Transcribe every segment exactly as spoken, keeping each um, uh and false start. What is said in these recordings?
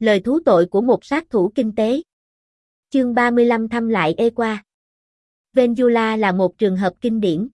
Lời thú tội của một sát thủ kinh tế. Chương ba mươi lăm thăm lại Equa. Venezuela là một trường hợp kinh điển.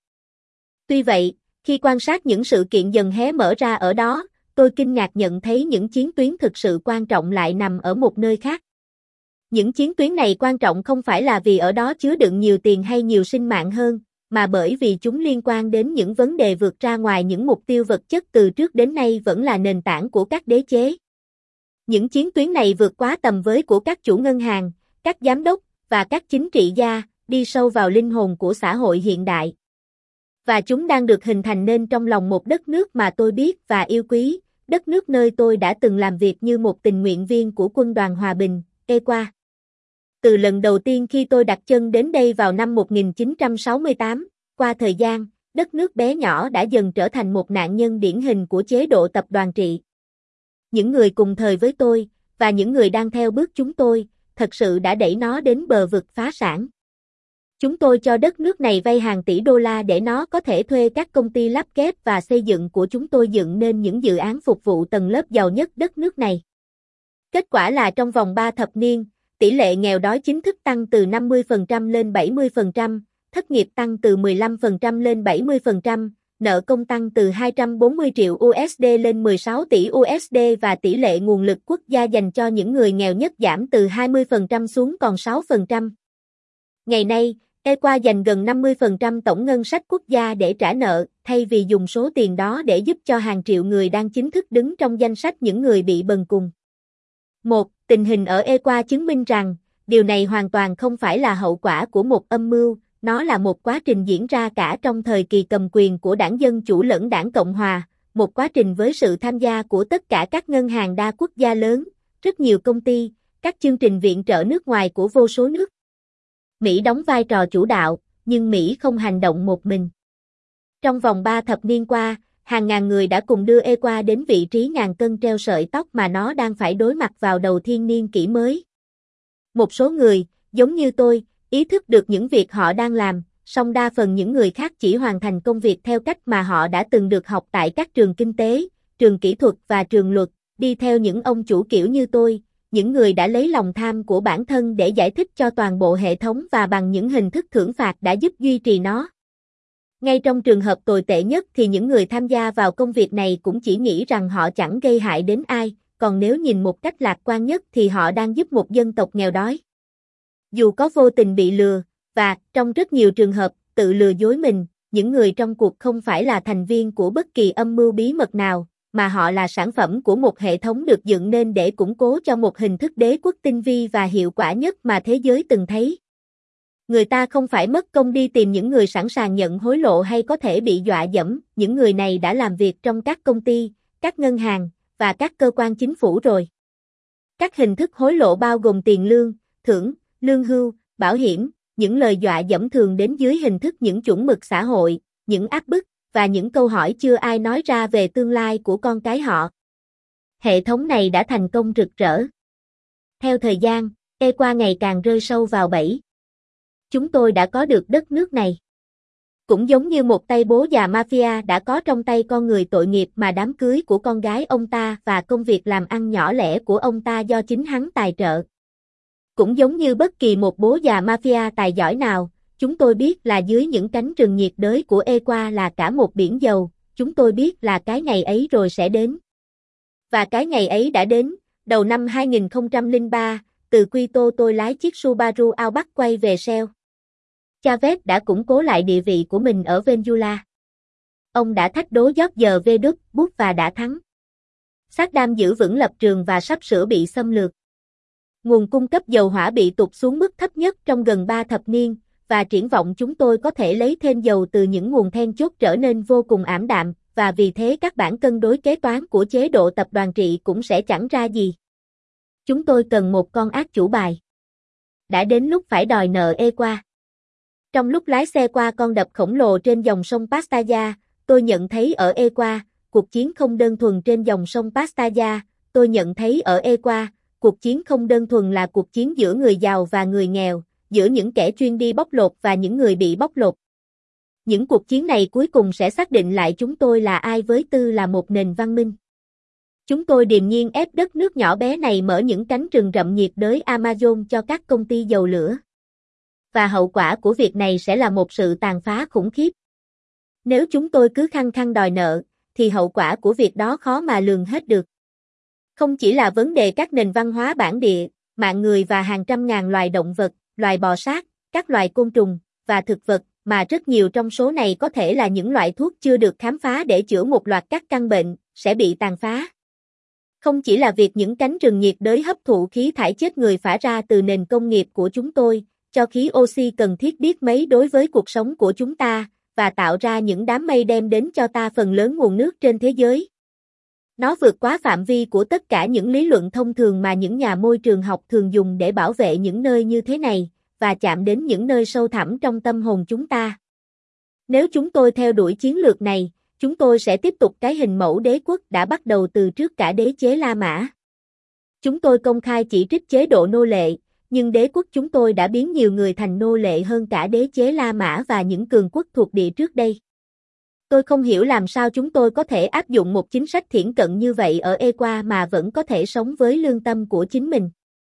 Tuy vậy, khi quan sát những sự kiện dần hé mở ra ở đó, tôi kinh ngạc nhận thấy những chiến tuyến thực sự quan trọng lại nằm ở một nơi khác. Những chiến tuyến này quan trọng không phải là vì ở đó chứa đựng nhiều tiền hay nhiều sinh mạng hơn, mà bởi vì chúng liên quan đến những vấn đề vượt ra ngoài những mục tiêu vật chất từ trước đến nay vẫn là nền tảng của các đế chế. Những chiến tuyến này vượt quá tầm với của các chủ ngân hàng, các giám đốc và các chính trị gia, đi sâu vào linh hồn của xã hội hiện đại. Và chúng đang được hình thành nên trong lòng một đất nước mà tôi biết và yêu quý, đất nước nơi tôi đã từng làm việc như một tình nguyện viên của Quân đoàn Hòa bình, Equa. Từ lần đầu tiên khi tôi đặt chân đến đây vào năm một nghìn chín trăm sáu mươi tám, qua thời gian, đất nước bé nhỏ đã dần trở thành một nạn nhân điển hình của chế độ tập đoàn trị. Những người cùng thời với tôi, và những người đang theo bước chúng tôi, thật sự đã đẩy nó đến bờ vực phá sản. Chúng tôi cho đất nước này vay hàng tỷ đô la để nó có thể thuê các công ty lắp ghép và xây dựng của chúng tôi dựng nên những dự án phục vụ tầng lớp giàu nhất đất nước này. Kết quả là trong vòng ba thập niên, tỷ lệ nghèo đói chính thức tăng từ năm mươi phần trăm lên bảy mươi phần trăm, thất nghiệp tăng từ mười lăm phần trăm lên bảy mươi phần trăm, nợ công tăng từ hai trăm bốn mươi triệu đô la lên mười sáu tỷ đô la và tỷ lệ nguồn lực quốc gia dành cho những người nghèo nhất giảm từ hai mươi phần trăm xuống còn sáu phần trăm. Ngày nay, Equa dành gần năm mươi phần trăm tổng ngân sách quốc gia để trả nợ, thay vì dùng số tiền đó để giúp cho hàng triệu người đang chính thức đứng trong danh sách những người bị bần cùng. một. Tình hình ở Equa chứng minh rằng, điều này hoàn toàn không phải là hậu quả của một âm mưu, nó là một quá trình diễn ra cả trong thời kỳ cầm quyền của Đảng Dân Chủ lẫn Đảng Cộng Hòa, một quá trình với sự tham gia của tất cả các ngân hàng đa quốc gia lớn, rất nhiều công ty, các chương trình viện trợ nước ngoài của vô số nước. Mỹ đóng vai trò chủ đạo, nhưng Mỹ không hành động một mình. Trong vòng ba thập niên qua, hàng ngàn người đã cùng đưa Equa đến vị trí ngàn cân treo sợi tóc mà nó đang phải đối mặt vào đầu thiên niên kỷ mới. Một số người, giống như tôi, ý thức được những việc họ đang làm, song đa phần những người khác chỉ hoàn thành công việc theo cách mà họ đã từng được học tại các trường kinh tế, trường kỹ thuật và trường luật, đi theo những ông chủ kiểu như tôi, những người đã lấy lòng tham của bản thân để giải thích cho toàn bộ hệ thống và bằng những hình thức thưởng phạt đã giúp duy trì nó. Ngay trong trường hợp tồi tệ nhất thì những người tham gia vào công việc này cũng chỉ nghĩ rằng họ chẳng gây hại đến ai, còn nếu nhìn một cách lạc quan nhất thì họ đang giúp một dân tộc nghèo đói. Dù có vô tình bị lừa, và, trong rất nhiều trường hợp, tự lừa dối mình, những người trong cuộc không phải là thành viên của bất kỳ âm mưu bí mật nào, mà họ là sản phẩm của một hệ thống được dựng nên để củng cố cho một hình thức đế quốc tinh vi và hiệu quả nhất mà thế giới từng thấy. Người ta không phải mất công đi tìm những người sẵn sàng nhận hối lộ hay có thể bị dọa dẫm, những người này đã làm việc trong các công ty, các ngân hàng, và các cơ quan chính phủ rồi. Các hình thức hối lộ bao gồm tiền lương, thưởng, lương hưu, bảo hiểm, những lời dọa dẫm thường đến dưới hình thức những chuẩn mực xã hội, những áp bức, và những câu hỏi chưa ai nói ra về tương lai của con cái họ. Hệ thống này đã thành công rực rỡ. Theo thời gian, Equa ngày càng rơi sâu vào bẫy. Chúng tôi đã có được đất nước này. Cũng giống như một tay bố già mafia đã có trong tay con người tội nghiệp mà đám cưới của con gái ông ta và công việc làm ăn nhỏ lẻ của ông ta do chính hắn tài trợ. Cũng giống như bất kỳ một bố già mafia tài giỏi nào, chúng tôi biết là dưới những cánh rừng nhiệt đới của Equa là cả một biển dầu, chúng tôi biết là cái ngày ấy rồi sẽ đến. Và cái ngày ấy đã đến, đầu năm hai nghìn không trăm lẻ ba, từ Quito tôi lái chiếc Subaru Outback quay về Shell. Chavez đã củng cố lại địa vị của mình ở Venezuela. Ông đã thách đố George W. Bush và đã thắng. Saddam giữ vững lập trường và sắp sửa bị xâm lược. Nguồn cung cấp dầu hỏa bị tụt xuống mức thấp nhất trong gần ba thập niên, và triển vọng chúng tôi có thể lấy thêm dầu từ những nguồn then chốt trở nên vô cùng ảm đạm, và vì thế các bảng cân đối kế toán của chế độ tập đoàn trị cũng sẽ chẳng ra gì. Chúng tôi cần một con ác chủ bài. Đã đến lúc phải đòi nợ Equa. Trong lúc lái xe qua con đập khổng lồ trên dòng sông Pastaza, tôi nhận thấy ở Equa, cuộc chiến không đơn thuần trên dòng sông Pastaza, tôi nhận thấy ở Equa, cuộc chiến không đơn thuần là cuộc chiến giữa người giàu và người nghèo, giữa những kẻ chuyên đi bóc lột và những người bị bóc lột. Những cuộc chiến này cuối cùng sẽ xác định lại chúng tôi là ai với tư là một nền văn minh. Chúng tôi điềm nhiên ép đất nước nhỏ bé này mở những cánh rừng rậm nhiệt đới Amazon cho các công ty dầu lửa. Và hậu quả của việc này sẽ là một sự tàn phá khủng khiếp. Nếu chúng tôi cứ khăng khăng đòi nợ, thì hậu quả của việc đó khó mà lường hết được. Không chỉ là vấn đề các nền văn hóa bản địa, mạng người và hàng trăm ngàn loài động vật, loài bò sát, các loài côn trùng và thực vật, mà rất nhiều trong số này có thể là những loại thuốc chưa được khám phá để chữa một loạt các căn bệnh, sẽ bị tàn phá. Không chỉ là việc những cánh rừng nhiệt đới hấp thụ khí thải chết người phả ra từ nền công nghiệp của chúng tôi, cho khí oxy cần thiết biết mấy đối với cuộc sống của chúng ta, và tạo ra những đám mây đem đến cho ta phần lớn nguồn nước trên thế giới. Nó vượt quá phạm vi của tất cả những lý luận thông thường mà những nhà môi trường học thường dùng để bảo vệ những nơi như thế này, và chạm đến những nơi sâu thẳm trong tâm hồn chúng ta. Nếu chúng tôi theo đuổi chiến lược này, chúng tôi sẽ tiếp tục cái hình mẫu đế quốc đã bắt đầu từ trước cả đế chế La Mã. Chúng tôi công khai chỉ trích chế độ nô lệ, nhưng đế quốc chúng tôi đã biến nhiều người thành nô lệ hơn cả đế chế La Mã và những cường quốc thuộc địa trước đây. Tôi không hiểu làm sao chúng tôi có thể áp dụng một chính sách thiển cận như vậy ở Equa mà vẫn có thể sống với lương tâm của chính mình.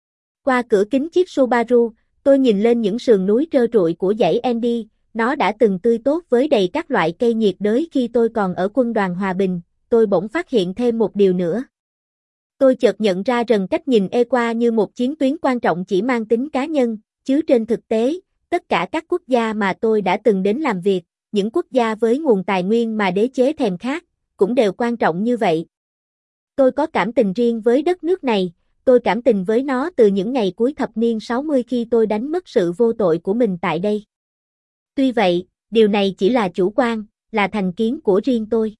Qua cửa kính chiếc Subaru, tôi nhìn lên những sườn núi trơ trụi của dãy Andes, nó đã từng tươi tốt với đầy các loại cây nhiệt đới khi tôi còn ở quân đoàn Hòa Bình. Tôi bỗng phát hiện thêm một điều nữa. Tôi chợt nhận ra rằng cách nhìn Equa như một chiến tuyến quan trọng chỉ mang tính cá nhân, chứ trên thực tế, tất cả các quốc gia mà tôi đã từng đến làm việc, những quốc gia với nguồn tài nguyên mà đế chế thèm khát, cũng đều quan trọng như vậy. Tôi có cảm tình riêng với đất nước này, tôi cảm tình với nó từ những ngày cuối thập niên sáu mươi khi tôi đánh mất sự vô tội của mình tại đây. Tuy vậy, điều này chỉ là chủ quan, là thành kiến của riêng tôi.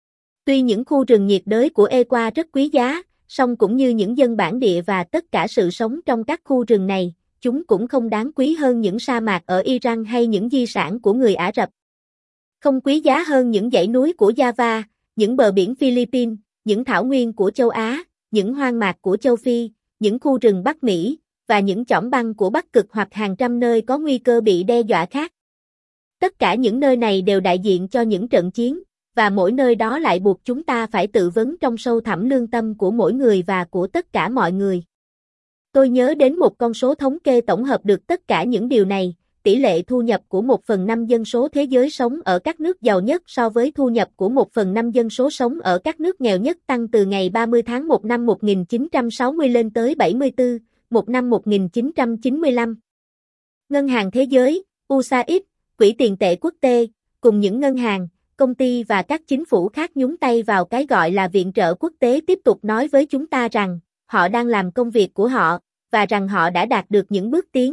Tuy những khu rừng nhiệt đới của Equa rất quý giá, song cũng như những dân bản địa và tất cả sự sống trong các khu rừng này, chúng cũng không đáng quý hơn những sa mạc ở Iran hay những di sản của người Ả Rập. Không quý giá hơn những dãy núi của Java, những bờ biển Philippines, những thảo nguyên của châu Á, những hoang mạc của châu Phi, những khu rừng Bắc Mỹ, và những chõm băng của Bắc Cực hoặc hàng trăm nơi có nguy cơ bị đe dọa khác. Tất cả những nơi này đều đại diện cho những trận chiến, và mỗi nơi đó lại buộc chúng ta phải tự vấn trong sâu thẳm lương tâm của mỗi người và của tất cả mọi người. Tôi nhớ đến một con số thống kê tổng hợp được tất cả những điều này, tỷ lệ thu nhập của một phần năm dân số thế giới sống ở các nước giàu nhất so với thu nhập của một phần năm dân số sống ở các nước nghèo nhất tăng từ ngày ba mươi tháng một năm một nghìn chín trăm sáu mươi lên tới bảy mươi tư, một năm một nghìn chín trăm chín mươi lăm. Ngân hàng Thế giới, u ét a ích, Quỹ tiền tệ quốc tế, cùng những ngân hàng, công ty và các chính phủ khác nhúng tay vào cái gọi là viện trợ quốc tế tiếp tục nói với chúng ta rằng, họ đang làm công việc của họ, và rằng họ đã đạt được những bước tiến.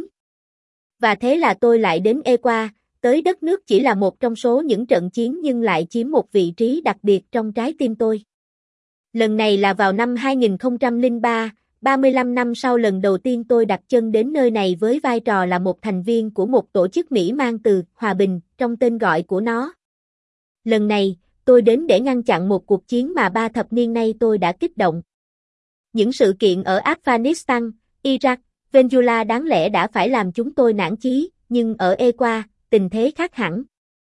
Và thế là tôi lại đến Equa, tới đất nước chỉ là một trong số những trận chiến nhưng lại chiếm một vị trí đặc biệt trong trái tim tôi. Lần này là vào năm hai nghìn không trăm lẻ ba, ba mươi lăm năm sau lần đầu tiên tôi đặt chân đến nơi này với vai trò là một thành viên của một tổ chức Mỹ mang từ Hòa Bình trong tên gọi của nó. Lần này, tôi đến để ngăn chặn một cuộc chiến mà ba thập niên nay tôi đã kích động. Những sự kiện ở Afghanistan, Iraq, Venezuela đáng lẽ đã phải làm chúng tôi nản chí, nhưng ở Equa, tình thế khác hẳn.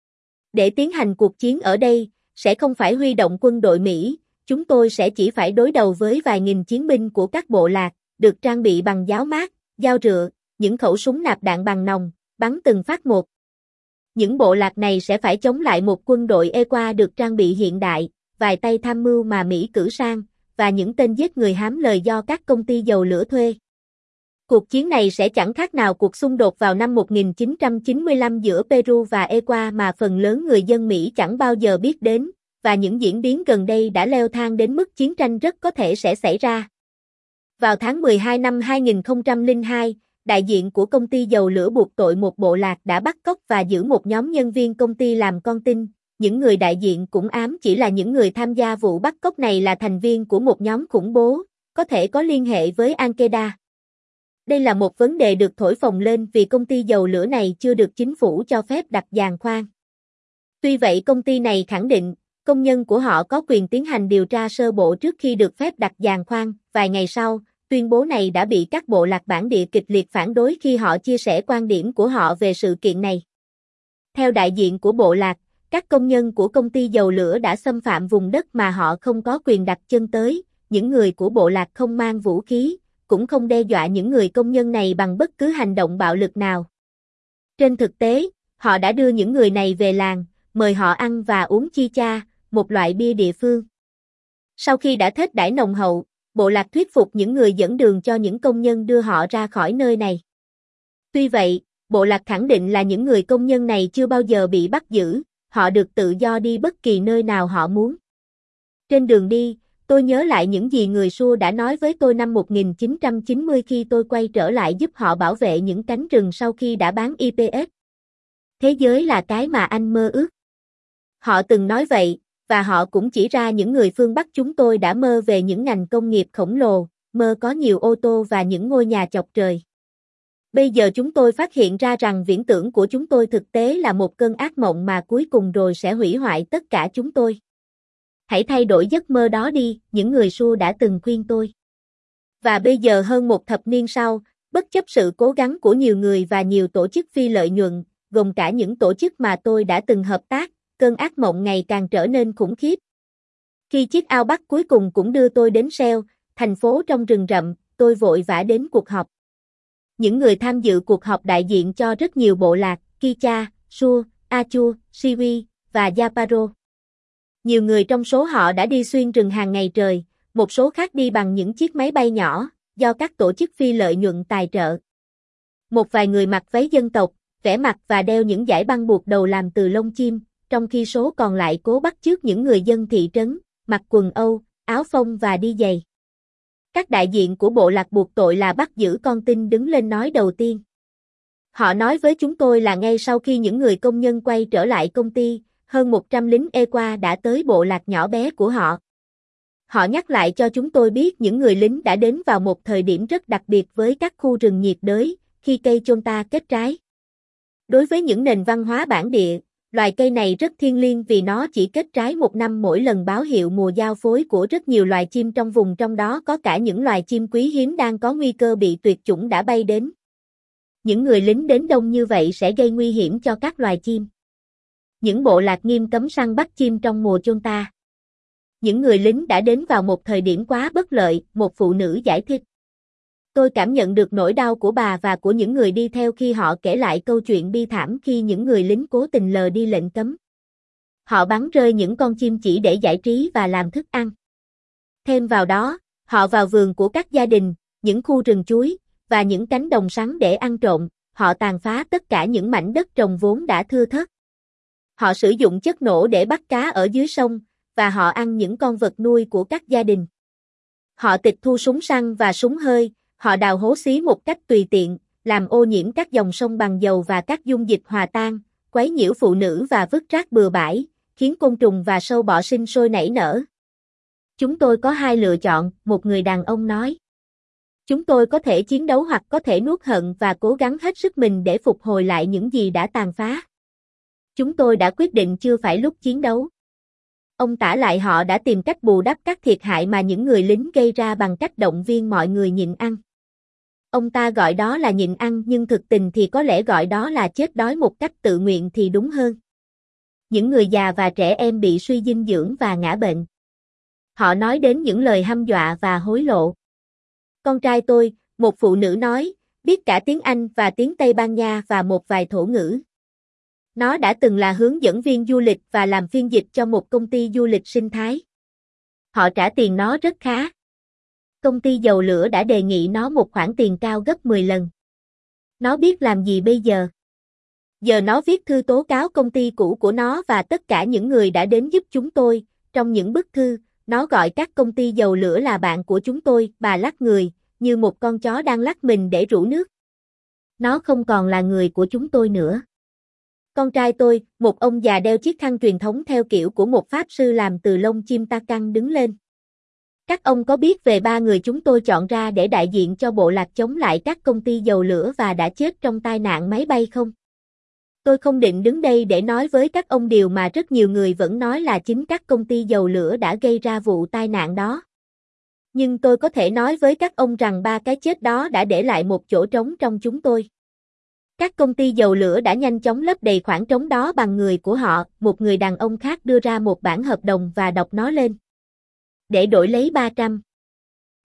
Để tiến hành cuộc chiến ở đây, sẽ không phải huy động quân đội Mỹ, chúng tôi sẽ chỉ phải đối đầu với vài nghìn chiến binh của các bộ lạc, được trang bị bằng giáo mát, dao rựa, những khẩu súng nạp đạn bằng nòng, bắn từng phát một. Những bộ lạc này sẽ phải chống lại một quân đội Equa được trang bị hiện đại, vài tay tham mưu mà Mỹ cử sang, và những tên giết người hám lời do các công ty dầu lửa thuê. Cuộc chiến này sẽ chẳng khác nào cuộc xung đột vào năm một nghìn chín trăm chín mươi lăm giữa Peru và Equa mà phần lớn người dân Mỹ chẳng bao giờ biết đến, và những diễn biến gần đây đã leo thang đến mức chiến tranh rất có thể sẽ xảy ra. Vào tháng mười hai năm hai nghìn không trăm lẻ hai, đại diện của công ty dầu lửa buộc tội một bộ lạc đã bắt cóc và giữ một nhóm nhân viên công ty làm con tin. Những người đại diện cũng ám chỉ là những người tham gia vụ bắt cóc này là thành viên của một nhóm khủng bố, có thể có liên hệ với Al-Qaeda. Đây là một vấn đề được thổi phồng lên vì công ty dầu lửa này chưa được chính phủ cho phép đặt giàn khoan. Tuy vậy công ty này khẳng định, công nhân của họ có quyền tiến hành điều tra sơ bộ trước khi được phép đặt giàn khoan. Vài ngày sau, tuyên bố này đã bị các bộ lạc bản địa kịch liệt phản đối khi họ chia sẻ quan điểm của họ về sự kiện này. Theo đại diện của bộ lạc, các công nhân của công ty dầu lửa đã xâm phạm vùng đất mà họ không có quyền đặt chân tới, những người của bộ lạc không mang vũ khí, cũng không đe dọa những người công nhân này bằng bất cứ hành động bạo lực nào. Trên thực tế, họ đã đưa những người này về làng, mời họ ăn và uống chicha, một loại bia địa phương. Sau khi đã thết đãi nồng hậu, bộ lạc thuyết phục những người dẫn đường cho những công nhân đưa họ ra khỏi nơi này. Tuy vậy, bộ lạc khẳng định là những người công nhân này chưa bao giờ bị bắt giữ, họ được tự do đi bất kỳ nơi nào họ muốn. Trên đường đi, tôi nhớ lại những gì người Xua đã nói với tôi năm một nghìn chín trăm chín mươi khi tôi quay trở lại giúp họ bảo vệ những cánh rừng sau khi đã bán i pê ét. Thế giới là cái mà anh mơ ước. Họ từng nói vậy, và họ cũng chỉ ra những người phương Bắc chúng tôi đã mơ về những ngành công nghiệp khổng lồ, mơ có nhiều ô tô và những ngôi nhà chọc trời. Bây giờ chúng tôi phát hiện ra rằng viễn tưởng của chúng tôi thực tế là một cơn ác mộng mà cuối cùng rồi sẽ hủy hoại tất cả chúng tôi. Hãy thay đổi giấc mơ đó đi, những người Xua đã từng khuyên tôi. Và bây giờ hơn một thập niên sau, bất chấp sự cố gắng của nhiều người và nhiều tổ chức phi lợi nhuận, gồm cả những tổ chức mà tôi đã từng hợp tác, cơn ác mộng ngày càng trở nên khủng khiếp. Khi chiếc ao Bắc cuối cùng cũng đưa tôi đến Seo, thành phố trong rừng rậm, tôi vội vã đến cuộc họp. Những người tham dự cuộc họp đại diện cho rất nhiều bộ lạc, Kicha, Xua, Achu, Siwi, và Yaparo. Nhiều người trong số họ đã đi xuyên rừng hàng ngày trời, một số khác đi bằng những chiếc máy bay nhỏ, do các tổ chức phi lợi nhuận tài trợ. Một vài người mặc váy dân tộc, vẽ mặt và đeo những dải băng buộc đầu làm từ lông chim, trong khi số còn lại cố bắt chước những người dân thị trấn, mặc quần Âu, áo phông và đi giày. Các đại diện của bộ lạc buộc tội là bắt giữ con tin đứng lên nói đầu tiên. Họ nói với chúng tôi là ngay sau khi những người công nhân quay trở lại công ty, hơn một trăm lính e quy a đã tới bộ lạc nhỏ bé của họ. Họ nhắc lại cho chúng tôi biết những người lính đã đến vào một thời điểm rất đặc biệt với các khu rừng nhiệt đới, khi cây chonta kết trái. Đối với những nền văn hóa bản địa, loài cây này rất thiêng liêng vì nó chỉ kết trái một năm mỗi lần, báo hiệu mùa giao phối của rất nhiều loài chim trong vùng, trong đó có cả những loài chim quý hiếm đang có nguy cơ bị tuyệt chủng đã bay đến. Những người lính đến đông như vậy sẽ gây nguy hiểm cho các loài chim. Những bộ lạc nghiêm cấm săn bắt chim trong mùa chonta. Những người lính đã đến vào một thời điểm quá bất lợi, một phụ nữ giải thích. Tôi cảm nhận được nỗi đau của bà và của những người đi theo khi họ kể lại câu chuyện bi thảm khi những người lính cố tình lờ đi lệnh cấm. Họ bắn rơi những con chim chỉ để giải trí và làm thức ăn. Thêm vào đó, họ vào vườn của các gia đình, những khu rừng chuối, và những cánh đồng sắn để ăn trộm, họ tàn phá tất cả những mảnh đất trồng vốn đã thưa thớt. Họ sử dụng chất nổ để bắt cá ở dưới sông, và họ ăn những con vật nuôi của các gia đình. Họ tịch thu súng săn và súng hơi, họ đào hố xí một cách tùy tiện, làm ô nhiễm các dòng sông bằng dầu và các dung dịch hòa tan, quấy nhiễu phụ nữ và vứt rác bừa bãi, khiến côn trùng và sâu bọ sinh sôi nảy nở. Chúng tôi có hai lựa chọn, một người đàn ông nói. Chúng tôi có thể chiến đấu hoặc có thể nuốt hận và cố gắng hết sức mình để phục hồi lại những gì đã tàn phá. Chúng tôi đã quyết định chưa phải lúc chiến đấu. Ông tả lại họ đã tìm cách bù đắp các thiệt hại mà những người lính gây ra bằng cách động viên mọi người nhịn ăn. Ông ta gọi đó là nhịn ăn, nhưng thực tình thì có lẽ gọi đó là chết đói một cách tự nguyện thì đúng hơn. Những người già và trẻ em bị suy dinh dưỡng và ngã bệnh. Họ nói đến những lời hăm dọa và hối lộ. Con trai tôi, một phụ nữ nói, biết cả tiếng Anh và tiếng Tây Ban Nha và một vài thổ ngữ. Nó đã từng là hướng dẫn viên du lịch và làm phiên dịch cho một công ty du lịch sinh thái. Họ trả tiền nó rất khá. Công ty dầu lửa đã đề nghị nó một khoản tiền cao gấp mười lần. Nó biết làm gì bây giờ? Giờ nó viết thư tố cáo công ty cũ của nó và tất cả những người đã đến giúp chúng tôi. Trong những bức thư, nó gọi các công ty dầu lửa là bạn của chúng tôi. Bà lắc người, như một con chó đang lắc mình để rủ nước. Nó không còn là người của chúng tôi nữa. Con trai tôi, một ông già đeo chiếc khăn truyền thống theo kiểu của một pháp sư làm từ lông chim ta căng, đứng lên. Các ông có biết về ba người chúng tôi chọn ra để đại diện cho bộ lạc chống lại các công ty dầu lửa và đã chết trong tai nạn máy bay không? Tôi không định đứng đây để nói với các ông điều mà rất nhiều người vẫn nói là chính các công ty dầu lửa đã gây ra vụ tai nạn đó. Nhưng tôi có thể nói với các ông rằng ba cái chết đó đã để lại một chỗ trống trong chúng tôi. Các công ty dầu lửa đã nhanh chóng lấp đầy khoảng trống đó bằng người của họ. Một người đàn ông khác đưa ra một bản hợp đồng và đọc nó lên. Để đổi lấy ba trăm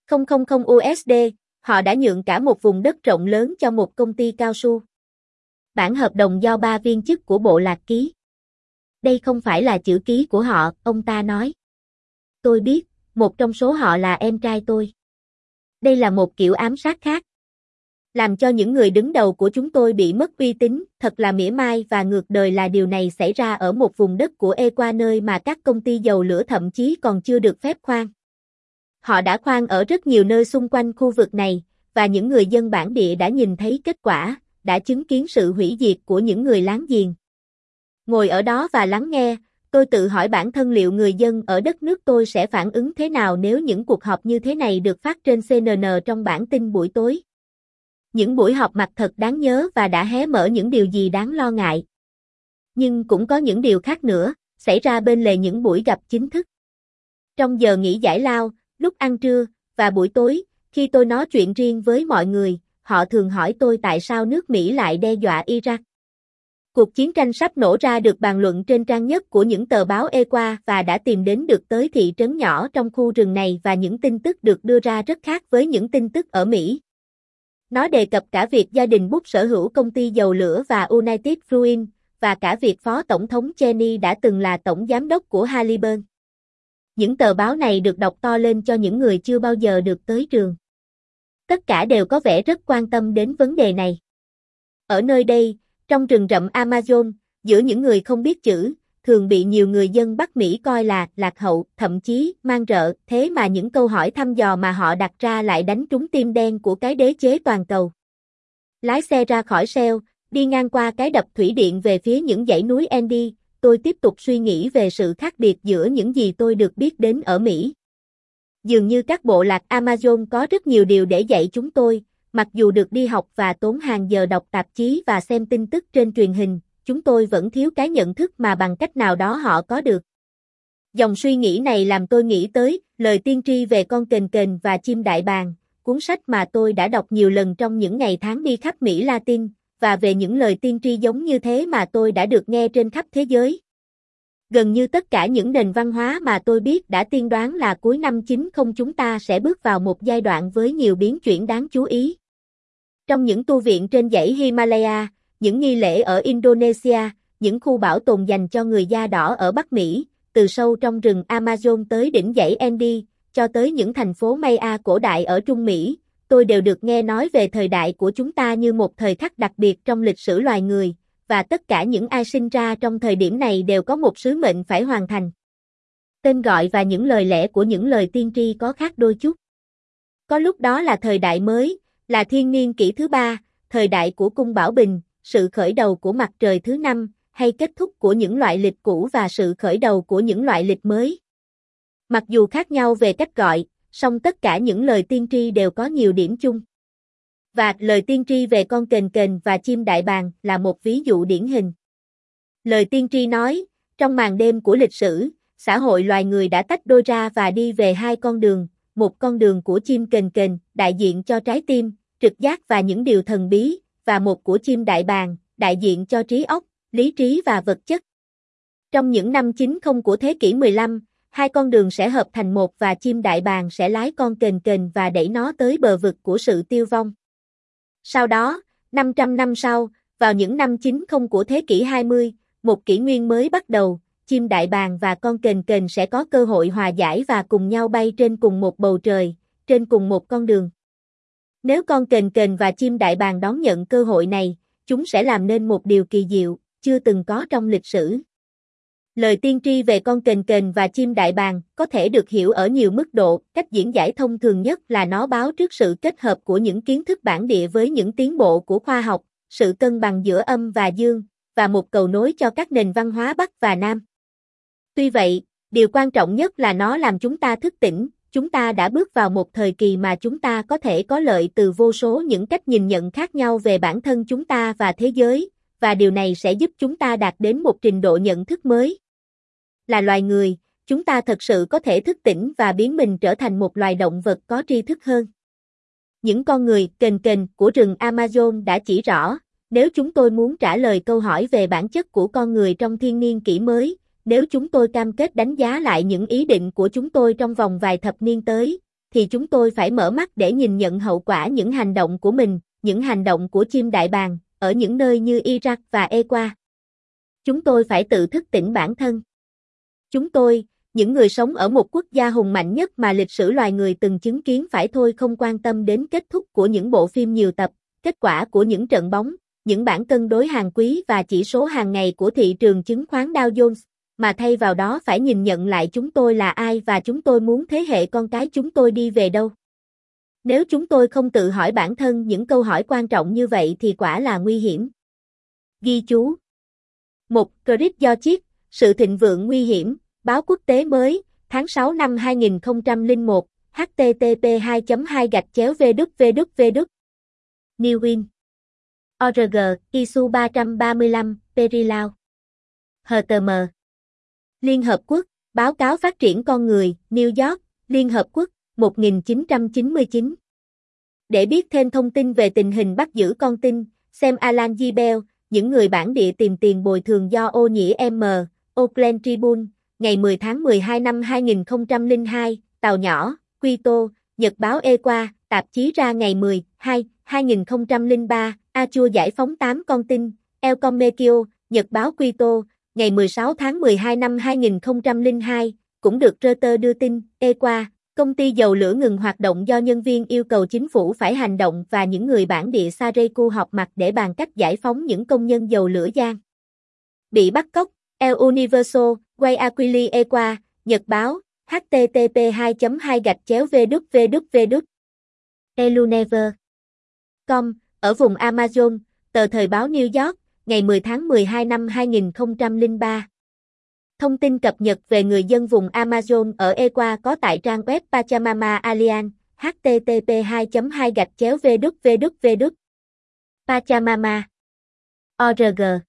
không không không u ét đê, họ đã nhượng cả một vùng đất rộng lớn cho một công ty cao su. Bản hợp đồng do ba viên chức của bộ lạc ký. Đây không phải là chữ ký của họ, ông ta nói. Tôi biết, một trong số họ là em trai tôi. Đây là một kiểu ám sát khác. Làm cho những người đứng đầu của chúng tôi bị mất uy tín, thật là mỉa mai và ngược đời là điều này xảy ra ở một vùng đất của Equa nơi mà các công ty dầu lửa thậm chí còn chưa được phép khoan. Họ đã khoan ở rất nhiều nơi xung quanh khu vực này, và những người dân bản địa đã nhìn thấy kết quả, đã chứng kiến sự hủy diệt của những người láng giềng. Ngồi ở đó và lắng nghe, tôi tự hỏi bản thân liệu người dân ở đất nước tôi sẽ phản ứng thế nào nếu những cuộc họp như thế này được phát trên xê en en trong bản tin buổi tối. Những buổi họp mặt thật đáng nhớ và đã hé mở những điều gì đáng lo ngại. Nhưng cũng có những điều khác nữa, xảy ra bên lề những buổi gặp chính thức. Trong giờ nghỉ giải lao, lúc ăn trưa, và buổi tối, khi tôi nói chuyện riêng với mọi người, họ thường hỏi tôi tại sao nước Mỹ lại đe dọa Iraq. Cuộc chiến tranh sắp nổ ra được bàn luận trên trang nhất của những tờ báo Equa và đã tìm đến được tới thị trấn nhỏ trong khu rừng này và những tin tức được đưa ra rất khác với những tin tức ở Mỹ. Nó đề cập cả việc gia đình Bush sở hữu công ty dầu lửa và United Fruit, và cả việc Phó Tổng thống Cheney đã từng là Tổng Giám đốc của Halliburton. Những tờ báo này được đọc to lên cho những người chưa bao giờ được tới trường. Tất cả đều có vẻ rất quan tâm đến vấn đề này. Ở nơi đây, trong rừng rậm Amazon, giữa những người không biết chữ, thường bị nhiều người dân Bắc Mỹ coi là lạc hậu, thậm chí man rợ, thế mà những câu hỏi thăm dò mà họ đặt ra lại đánh trúng tim đen của cái đế chế toàn cầu. Lái xe ra khỏi Shell, đi ngang qua cái đập thủy điện về phía những dãy núi Andes, tôi tiếp tục suy nghĩ về sự khác biệt giữa những gì tôi được biết đến ở Mỹ. Dường như các bộ lạc Amazon có rất nhiều điều để dạy chúng tôi, mặc dù được đi học và tốn hàng giờ đọc tạp chí và xem tin tức trên truyền hình, chúng tôi vẫn thiếu cái nhận thức mà bằng cách nào đó họ có được. Dòng suy nghĩ này làm tôi nghĩ tới lời tiên tri về con kền kền và chim đại bàng, cuốn sách mà tôi đã đọc nhiều lần trong những ngày tháng đi khắp Mỹ Latin, và về những lời tiên tri giống như thế mà tôi đã được nghe trên khắp thế giới. Gần như tất cả những nền văn hóa mà tôi biết đã tiên đoán là cuối năm chín mươi chúng ta sẽ bước vào một giai đoạn với nhiều biến chuyển đáng chú ý. Trong những tu viện trên dãy Himalaya, những nghi lễ ở Indonesia, những khu bảo tồn dành cho người da đỏ ở Bắc Mỹ, từ sâu trong rừng Amazon tới đỉnh dãy Andes, cho tới những thành phố Maya cổ đại ở Trung Mỹ, tôi đều được nghe nói về thời đại của chúng ta như một thời khắc đặc biệt trong lịch sử loài người, và tất cả những ai sinh ra trong thời điểm này đều có một sứ mệnh phải hoàn thành. Tên gọi và những lời lẽ của những lời tiên tri có khác đôi chút. Có lúc đó là thời đại mới, là thiên niên kỷ thứ ba, thời đại của cung Bảo Bình, sự khởi đầu của mặt trời thứ năm, hay kết thúc của những loại lịch cũ và sự khởi đầu của những loại lịch mới. Mặc dù khác nhau về cách gọi, song tất cả những lời tiên tri đều có nhiều điểm chung. Và lời tiên tri về con kền kền và chim đại bàng là một ví dụ điển hình. Lời tiên tri nói, trong màn đêm của lịch sử, xã hội loài người đã tách đôi ra và đi về hai con đường, một con đường của chim kền kền, đại diện cho trái tim, trực giác và những điều thần bí, và một của chim đại bàng, đại diện cho trí óc, lý trí và vật chất. Trong những năm chín mươi của thế kỷ mười lăm, hai con đường sẽ hợp thành một và chim đại bàng sẽ lái con kền kền và đẩy nó tới bờ vực của sự tiêu vong. Sau đó, năm trăm năm sau, vào những năm chín mươi của thế kỷ hai mươi, một kỷ nguyên mới bắt đầu, chim đại bàng và con kền kền sẽ có cơ hội hòa giải và cùng nhau bay trên cùng một bầu trời, trên cùng một con đường. Nếu con kền kền và chim đại bàng đón nhận cơ hội này, chúng sẽ làm nên một điều kỳ diệu, chưa từng có trong lịch sử. Lời tiên tri về con kền kền và chim đại bàng có thể được hiểu ở nhiều mức độ, cách diễn giải thông thường nhất là nó báo trước sự kết hợp của những kiến thức bản địa với những tiến bộ của khoa học, sự cân bằng giữa âm và dương, và một cầu nối cho các nền văn hóa Bắc và Nam. Tuy vậy, điều quan trọng nhất là nó làm chúng ta thức tỉnh, chúng ta đã bước vào một thời kỳ mà chúng ta có thể có lợi từ vô số những cách nhìn nhận khác nhau về bản thân chúng ta và thế giới, và điều này sẽ giúp chúng ta đạt đến một trình độ nhận thức mới. Là loài người, chúng ta thật sự có thể thức tỉnh và biến mình trở thành một loài động vật có tri thức hơn. Những con người kền kền của rừng Amazon đã chỉ rõ, nếu chúng tôi muốn trả lời câu hỏi về bản chất của con người trong thiên niên kỷ mới, nếu chúng tôi cam kết đánh giá lại những ý định của chúng tôi trong vòng vài thập niên tới, thì chúng tôi phải mở mắt để nhìn nhận hậu quả những hành động của mình, những hành động của chim đại bàng, ở những nơi như Iraq và Equa. Chúng tôi phải tự thức tỉnh bản thân. Chúng tôi, những người sống ở một quốc gia hùng mạnh nhất mà lịch sử loài người từng chứng kiến phải thôi không quan tâm đến kết thúc của những bộ phim nhiều tập, kết quả của những trận bóng, những bảng cân đối hàng quý và chỉ số hàng ngày của thị trường chứng khoán Dow Jones, mà thay vào đó phải nhìn nhận lại chúng tôi là ai và chúng tôi muốn thế hệ con cái chúng tôi đi về đâu. Nếu chúng tôi không tự hỏi bản thân những câu hỏi quan trọng như vậy thì quả là nguy hiểm. Ghi chú một. Chris George, Sự thịnh vượng nguy hiểm, báo quốc tế mới, tháng sáu năm hai nghìn không trăm lẻ một, h t t p hai chấm hai gạch chéo v w w w Newin. org, Isu ba trăm ba mươi lăm, Perilao. hát tê em. Liên Hợp Quốc, Báo cáo Phát triển Con Người, New York, Liên Hợp Quốc, một nghìn chín trăm chín mươi chín. Để biết thêm thông tin về tình hình bắt giữ con tin, xem Alan G. Bell, những người bản địa tìm tiền bồi thường do ô nhiễm M, Oakland Tribune, ngày mười tháng mười hai năm hai nghìn không trăm lẻ hai, Tàu Nhỏ, Quito, Nhật báo Equa, tạp chí ra ngày mười hai, hai nghìn không trăm lẻ ba, Achua giải phóng tám con tin, El Comercio, Nhật báo Quito, ngày mười sáu tháng mười hai năm hai nghìn không trăm lẻ hai, cũng được Reuters đưa tin, Equa, công ty dầu lửa ngừng hoạt động do nhân viên yêu cầu chính phủ phải hành động và những người bản địa Sareku họp mặt để bàn cách giải phóng những công nhân dầu lửa giang bị bắt cóc, El Universo, Guayaquil Equa, Nhật báo, h t t p hai chấm hai gạch chéo v w w w Elunever. com, ở vùng Amazon, tờ thời báo New York, ngày mười tháng mười hai năm hai nghìn không trăm lẻ ba. Thông tin cập nhật về người dân vùng Amazon ở Equa có tại trang web Pachamama Alliance, h t t p hai chấm hai gạch chéo v w w w Pachamama. org.